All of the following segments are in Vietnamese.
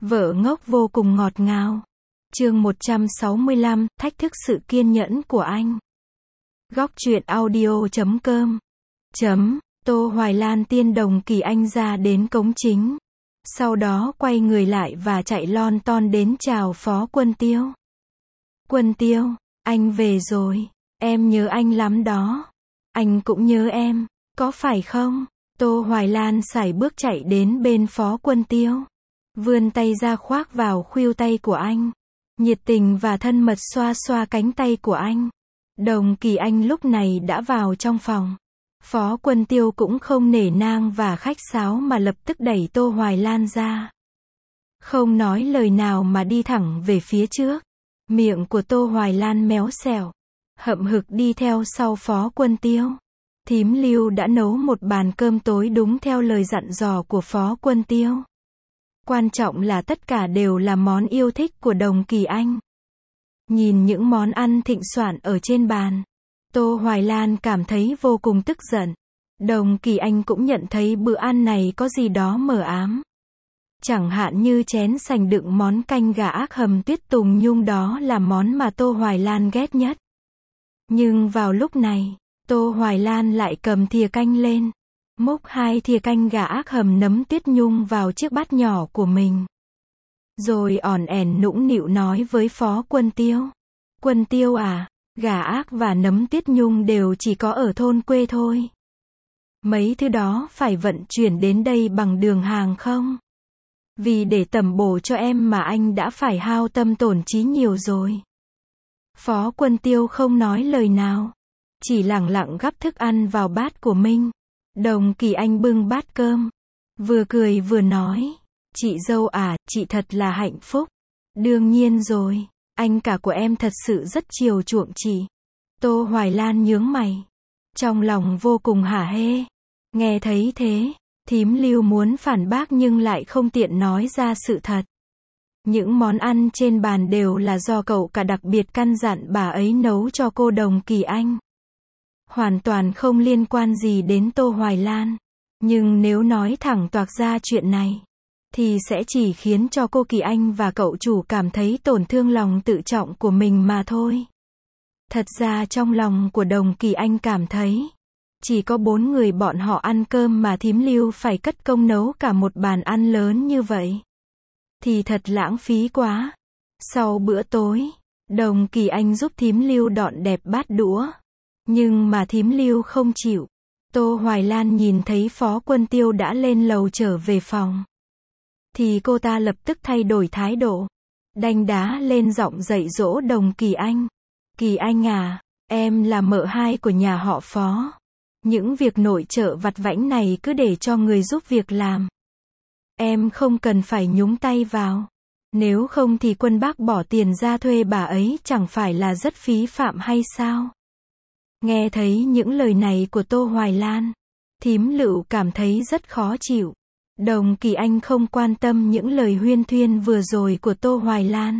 Vợ ngốc vô cùng ngọt ngào. Chương 165, thách thức sự kiên nhẫn của anh. Góc truyện audio.com. Tô Hoài Lan tiên Đồng Kỳ Anh ra đến cổng chính. Sau đó quay người lại và chạy lon ton đến chào Phó Quân Tiêu. Quân Tiêu, anh về rồi. Em nhớ anh lắm đó. Anh cũng nhớ em, có phải không? Tô Hoài Lan sải bước chạy đến bên Phó Quân Tiêu. Vươn tay ra khoác vào khuỷu tay của anh. Nhiệt tình và thân mật xoa xoa cánh tay của anh. Đồng Kỳ Anh lúc này đã vào trong phòng. Phó Quân Tiêu cũng không nể nang và khách sáo mà lập tức đẩy Tô Hoài Lan ra. Không nói lời nào mà đi thẳng về phía trước. Miệng của Tô Hoài Lan méo xẻo, hậm hực đi theo sau Phó Quân Tiêu. Thím Lưu đã nấu một bàn cơm tối đúng theo lời dặn dò của Phó Quân Tiêu. Quan trọng là tất cả đều là món yêu thích của Đồng Kỳ Anh. Nhìn những món ăn thịnh soạn ở trên bàn, Tô Hoài Lan cảm thấy vô cùng tức giận. Đồng Kỳ Anh cũng nhận thấy bữa ăn này có gì đó mờ ám. Chẳng hạn như chén sành đựng món canh gà ác hầm tuyết tùng nhung, đó là món mà Tô Hoài Lan ghét nhất. Nhưng vào lúc này, Tô Hoài Lan lại cầm thìa canh lên, múc 2 thìa canh gà ác hầm nấm tuyết nhung vào chiếc bát nhỏ của mình. Rồi ỏn ẻn nũng nịu nói với Phó Quân Tiêu. Quân Tiêu à, gà ác và nấm tuyết nhung đều chỉ có ở thôn quê thôi. Mấy thứ đó phải vận chuyển đến đây bằng đường hàng không? Vì để tẩm bổ cho em mà anh đã phải hao tâm tổn trí nhiều rồi. Phó Quân Tiêu không nói lời nào, chỉ lẳng lặng gắp thức ăn vào bát của mình. Đồng Kỳ Anh bưng bát cơm, vừa cười vừa nói. Chị dâu à, chị thật là hạnh phúc. Đương nhiên rồi, anh cả của em thật sự rất chiều chuộng chị. Tô Hoài Lan nhướng mày, trong lòng vô cùng hả hê. Nghe thấy thế, thím Lưu muốn phản bác nhưng lại không tiện nói ra sự thật. Những món ăn trên bàn đều là do cậu cả đặc biệt căn dặn bà ấy nấu cho cô Đồng Kỳ Anh. Hoàn toàn không liên quan gì đến Tô Hoài Lan. Nhưng nếu nói thẳng toạc ra chuyện này, thì sẽ chỉ khiến cho cô Kỳ Anh và cậu chủ cảm thấy tổn thương lòng tự trọng của mình mà thôi. Thật ra trong lòng của Đồng Kỳ Anh cảm thấy, chỉ có 4 người bọn họ ăn cơm mà thím Lưu phải cất công nấu cả một bàn ăn lớn như vậy. Thì thật lãng phí quá. Sau bữa tối, Đồng Kỳ Anh giúp thím Lưu dọn đẹp bát đũa. Nhưng mà thím Lưu không chịu. Tô Hoài Lan nhìn thấy Phó Quân Tiêu đã lên lầu trở về phòng, thì cô ta lập tức thay đổi thái độ, đanh đá lên giọng dạy dỗ Đồng Kỳ Anh. Kỳ Anh à, em là mợ hai của nhà họ Phó. Những việc nội trợ vặt vãnh này cứ để cho người giúp việc làm. Em không cần phải nhúng tay vào. Nếu không thì Quân bác bỏ tiền ra thuê bà ấy chẳng phải là rất phí phạm hay sao? Nghe thấy những lời này của Tô Hoài Lan, thím Lựu cảm thấy rất khó chịu. Đồng Kỳ Anh không quan tâm những lời huyên thuyên vừa rồi của Tô Hoài Lan.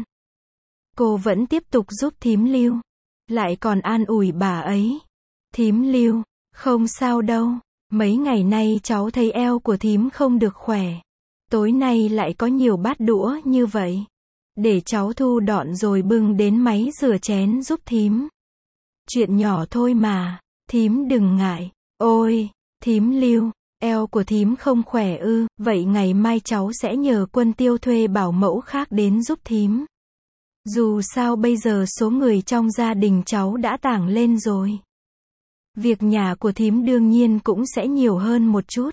Cô vẫn tiếp tục giúp thím Lưu, lại còn an ủi bà ấy. Thím Lưu, không sao đâu, mấy ngày nay cháu thấy eo của thím không được khỏe. Tối nay lại có nhiều bát đũa như vậy. Để cháu thu dọn rồi bưng đến máy rửa chén giúp thím. Chuyện nhỏ thôi mà, thím đừng ngại. Ôi, thím Lưu, eo của thím không khỏe ư? Vậy ngày mai cháu sẽ nhờ Quân Tiêu thuê bảo mẫu khác đến giúp thím. Dù sao bây giờ số người trong gia đình cháu đã tảng lên rồi. Việc nhà của thím đương nhiên cũng sẽ nhiều hơn một chút.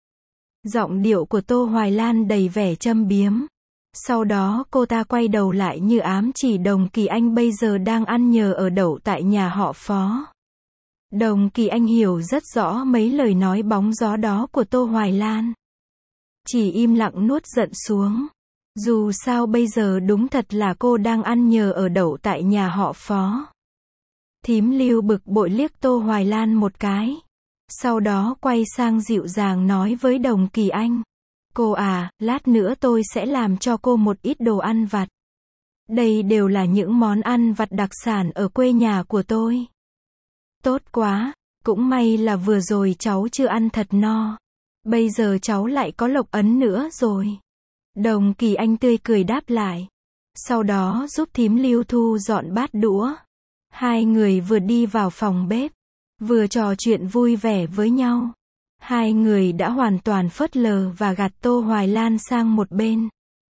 Giọng điệu của Tô Hoài Lan đầy vẻ châm biếm. Sau đó cô ta quay đầu lại như ám chỉ Đồng Kỳ Anh bây giờ đang ăn nhờ ở đậu tại nhà họ Phó. Đồng Kỳ Anh hiểu rất rõ mấy lời nói bóng gió đó của Tô Hoài Lan. Chỉ im lặng nuốt giận xuống. Dù sao bây giờ đúng thật là cô đang ăn nhờ ở đậu tại nhà họ Phó. Thím Lưu bực bội liếc Tô Hoài Lan một cái. Sau đó quay sang dịu dàng nói với Đồng Kỳ Anh. Cô à, lát nữa tôi sẽ làm cho cô một ít đồ ăn vặt. Đây đều là những món ăn vặt đặc sản ở quê nhà của tôi. Tốt quá, cũng may là vừa rồi cháu chưa ăn thật no. Bây giờ cháu lại có lộc ấn nữa rồi. Đồng Kỳ Anh tươi cười đáp lại. Sau đó giúp thím Lưu thu dọn bát đũa. Hai người vừa đi vào phòng bếp, vừa trò chuyện vui vẻ với nhau. Hai người đã hoàn toàn phớt lờ và gạt Tô Hoài Lan sang một bên,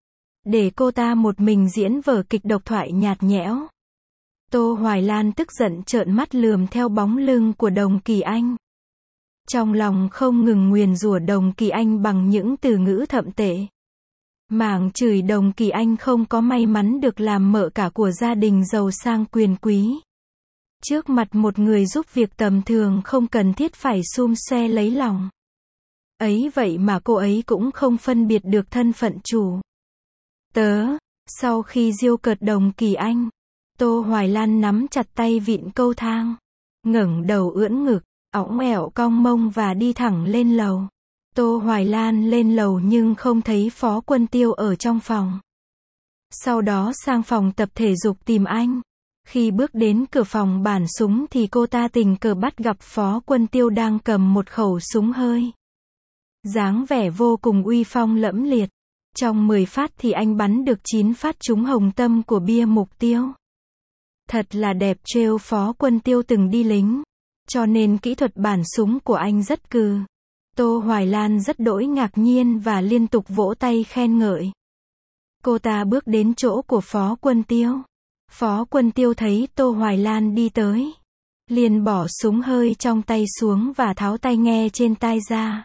để cô ta một mình diễn vở kịch độc thoại nhạt nhẽo. Tô Hoài Lan tức giận trợn mắt lườm theo bóng lưng của Đồng Kỳ Anh. Trong lòng không ngừng nguyền rủa Đồng Kỳ Anh bằng những từ ngữ thậm tệ. Mảng chửi Đồng Kỳ Anh không có may mắn được làm mợ cả của gia đình giàu sang quyền quý. Trước mặt một người giúp việc tầm thường không cần thiết phải xum xoe lấy lòng. Ấy vậy mà cô ấy cũng không phân biệt được thân phận chủ tớ. Sau khi giêu cợt Đồng Kỳ Anh, Tô Hoài Lan nắm chặt tay vịn cầu thang, ngẩng đầu ưỡn ngực, õng ẻo cong mông và đi thẳng lên lầu. Tô Hoài Lan lên lầu nhưng không thấy Phó Quân Tiêu ở trong phòng. Sau đó sang phòng tập thể dục tìm anh. Khi bước đến cửa phòng bản súng thì cô ta tình cờ bắt gặp Phó Quân Tiêu đang cầm một khẩu súng hơi. Dáng vẻ vô cùng uy phong lẫm liệt. Trong 10 phát thì anh bắn được 9 phát trúng hồng tâm của bia mục tiêu. Thật là đẹp trêu. Phó Quân Tiêu từng đi lính, cho nên kỹ thuật bản súng của anh rất cừ. Tô Hoài Lan rất đỗi ngạc nhiên và liên tục vỗ tay khen ngợi. Cô ta bước đến chỗ của Phó Quân Tiêu. Phó Quân Tiêu thấy Tô Hoài Lan đi tới, liền bỏ súng hơi trong tay xuống và tháo tai nghe trên tai ra.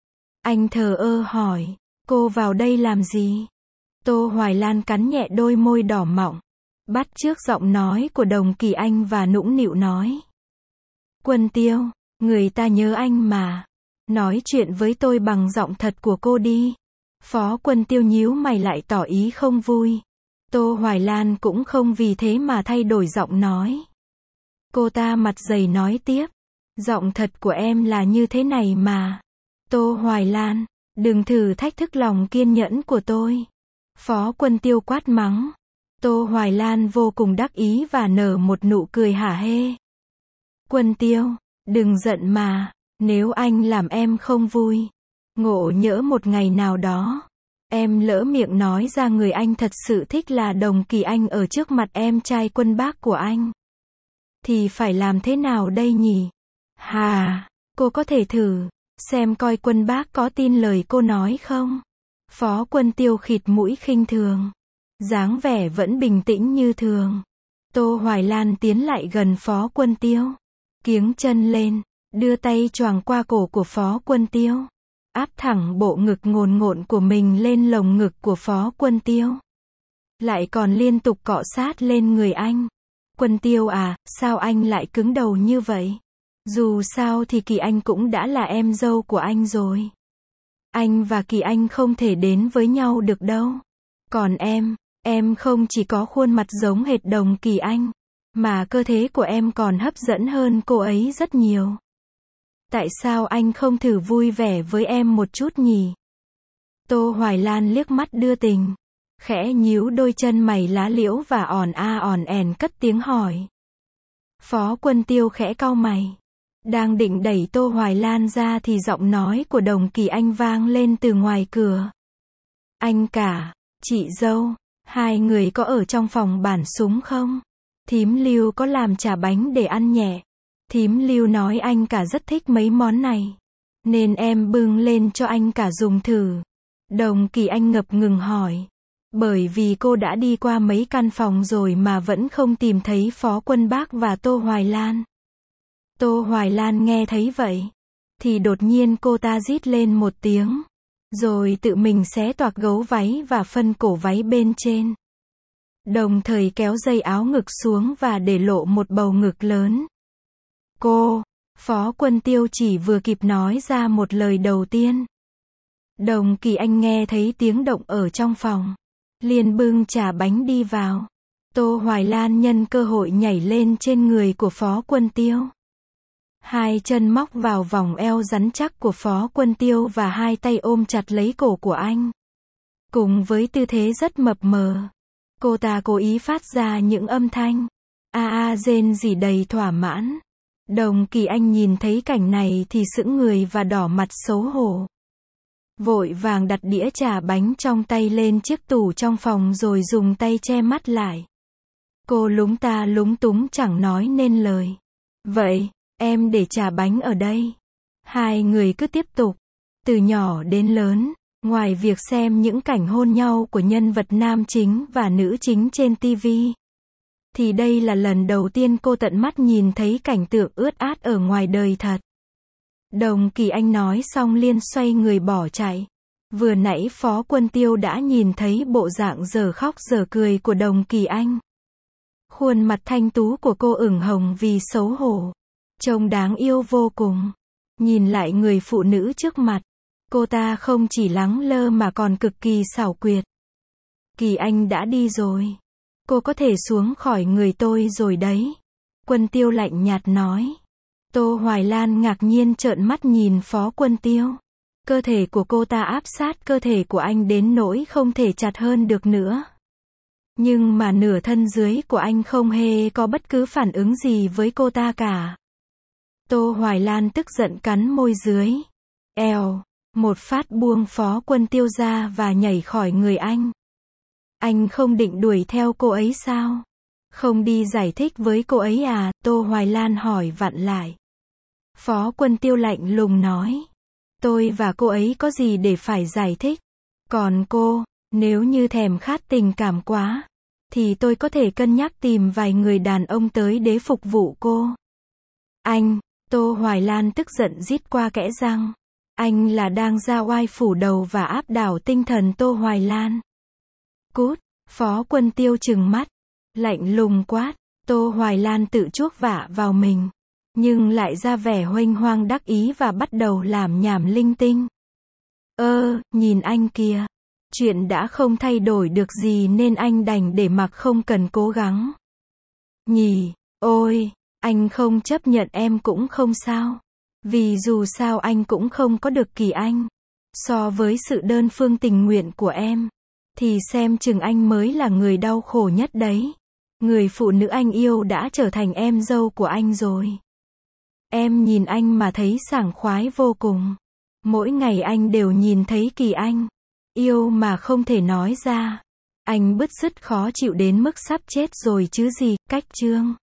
Anh thờ ơ hỏi, cô vào đây làm gì? Tô Hoài Lan cắn nhẹ đôi môi đỏ mọng, bắt chước giọng nói của Đồng Kỳ Anh và nũng nịu nói. Quân Tiêu, người ta nhớ anh mà. Nói chuyện với tôi bằng giọng thật của cô đi. Phó Quân Tiêu nhíu mày lại tỏ ý không vui. Tô Hoài Lan cũng không vì thế mà thay đổi giọng nói. Cô ta mặt dày nói tiếp. Giọng thật của em là như thế này mà. Tô Hoài Lan, đừng thử thách thức lòng kiên nhẫn của tôi. Phó Quân Tiêu quát mắng. Tô Hoài Lan vô cùng đắc ý và nở một nụ cười hả hê. Quân Tiêu, đừng giận mà. Nếu anh làm em không vui, ngộ nhỡ một ngày nào đó, em lỡ miệng nói ra người anh thật sự thích là Đồng Kỳ Anh ở trước mặt em trai Quân Bác của anh, thì phải làm thế nào đây nhỉ? Hà, cô có thể thử, xem coi Quân Bác có tin lời cô nói không? Phó Quân Tiêu khịt mũi khinh thường, dáng vẻ vẫn bình tĩnh như thường. Tô Hoài Lan tiến lại gần Phó Quân Tiêu, kiếng chân lên, đưa tay choàng qua cổ của Phó Quân Tiêu, áp thẳng bộ ngực ngồn ngộn của mình lên lồng ngực của Phó Quân Tiêu. Lại còn liên tục cọ sát lên người anh. Quân Tiêu à, sao anh lại cứng đầu như vậy? Dù sao thì Kỳ Anh cũng đã là em dâu của anh rồi. Anh và Kỳ Anh không thể đến với nhau được đâu. Còn em không chỉ có khuôn mặt giống hệt Đồng Kỳ Anh, mà cơ thể của em còn hấp dẫn hơn cô ấy rất nhiều. Tại sao anh không thử vui vẻ với em một chút nhỉ? Tô Hoài Lan liếc mắt đưa tình, khẽ nhíu đôi chân mày lá liễu và ỏn ẻn cất tiếng hỏi. Phó Quân Tiêu khẽ cau mày, đang định đẩy Tô Hoài Lan ra thì giọng nói của Đồng Kỳ Anh vang lên từ ngoài cửa. Anh cả, chị dâu, hai người có ở trong phòng bản súng không? Thím Lưu có làm chả bánh để ăn nhẹ. Thím Lưu nói anh cả rất thích mấy món này, nên em bưng lên cho anh cả dùng thử. Đồng Kỳ Anh ngập ngừng hỏi. Bởi vì cô đã đi qua mấy căn phòng rồi mà vẫn không tìm thấy Phó Quân Bác và Tô Hoài Lan. Tô Hoài Lan nghe thấy vậy, thì đột nhiên cô ta rít lên một tiếng, rồi tự mình xé toạc gấu váy và phân cổ váy bên trên. Đồng thời kéo dây áo ngực xuống và để lộ một bầu ngực lớn. Cô, Phó Quân Tiêu chỉ vừa kịp nói ra một lời đầu tiên. Đồng Kỳ Anh nghe thấy tiếng động ở trong phòng, liền bưng trà bánh đi vào. Tô Hoài Lan nhân cơ hội nhảy lên trên người của Phó Quân Tiêu. Hai chân móc vào vòng eo rắn chắc của Phó Quân Tiêu và hai tay ôm chặt lấy cổ của anh. Cùng với tư thế rất mập mờ, cô ta cố ý phát ra những âm thanh rên rỉ đầy thỏa mãn. Đồng Kỳ Anh nhìn thấy cảnh này thì sững người và đỏ mặt xấu hổ. vội vàng đặt đĩa trà bánh trong tay lên chiếc tủ trong phòng rồi dùng tay che mắt lại. Cô lúng ta lúng túng chẳng nói nên lời. Vậy, em để trà bánh ở đây. Hai người cứ tiếp tục. Từ nhỏ đến lớn, ngoài việc xem những cảnh hôn nhau của nhân vật nam chính và nữ chính trên TV, thì đây là lần đầu tiên cô tận mắt nhìn thấy cảnh tượng ướt át ở ngoài đời thật. Đồng Kỳ Anh nói xong liền xoay người bỏ chạy. Vừa nãy Phó Quân Tiêu đã nhìn thấy bộ dạng dở khóc dở cười của Đồng Kỳ Anh. Khuôn mặt thanh tú của cô ửng hồng vì xấu hổ. Trông đáng yêu vô cùng. Nhìn lại người phụ nữ trước mặt, cô ta không chỉ lẳng lơ mà còn cực kỳ xảo quyệt. Kỳ Anh đã đi rồi. Cô có thể xuống khỏi người tôi rồi đấy. Quân Tiêu lạnh nhạt nói. Tô Hoài Lan ngạc nhiên trợn mắt nhìn Phó Quân Tiêu. Cơ thể của cô ta áp sát cơ thể của anh đến nỗi không thể chặt hơn được nữa. Nhưng mà nửa thân dưới của anh không hề có bất cứ phản ứng gì với cô ta cả. Tô Hoài Lan tức giận cắn môi dưới. Èo, một phát buông Phó Quân Tiêu ra và nhảy khỏi người anh. Anh không định đuổi theo cô ấy sao? Không đi giải thích với cô ấy à? Tô Hoài Lan hỏi vặn lại. Phó Quân Tiêu lạnh lùng nói. Tôi và cô ấy có gì để phải giải thích? Còn cô, nếu như thèm khát tình cảm quá, thì tôi có thể cân nhắc tìm vài người đàn ông tới để phục vụ cô. Anh, Tô Hoài Lan tức giận rít qua kẽ răng. Anh là đang ra oai phủ đầu và áp đảo tinh thần Tô Hoài Lan. Cút, Phó Quân Tiêu trừng mắt, lạnh lùng quát. Tô Hoài Lan tự chuốc vạ vào mình, nhưng lại ra vẻ huênh hoang đắc ý và bắt đầu làm nhảm linh tinh. Nhìn anh kìa. Chuyện đã không thay đổi được gì nên anh đành để mặc không cần cố gắng. Nhỉ, ôi, anh không chấp nhận em cũng không sao. Vì dù sao anh cũng không có được Kỳ Anh. So với sự đơn phương tình nguyện của em, thì xem chừng anh mới là người đau khổ nhất đấy. Người phụ nữ anh yêu đã trở thành em dâu của anh rồi. Em nhìn anh mà thấy sảng khoái vô cùng. Mỗi ngày anh đều nhìn thấy Kỳ Anh. Yêu mà không thể nói ra. Anh bứt rứt khó chịu đến mức sắp chết rồi chứ gì. Cách chương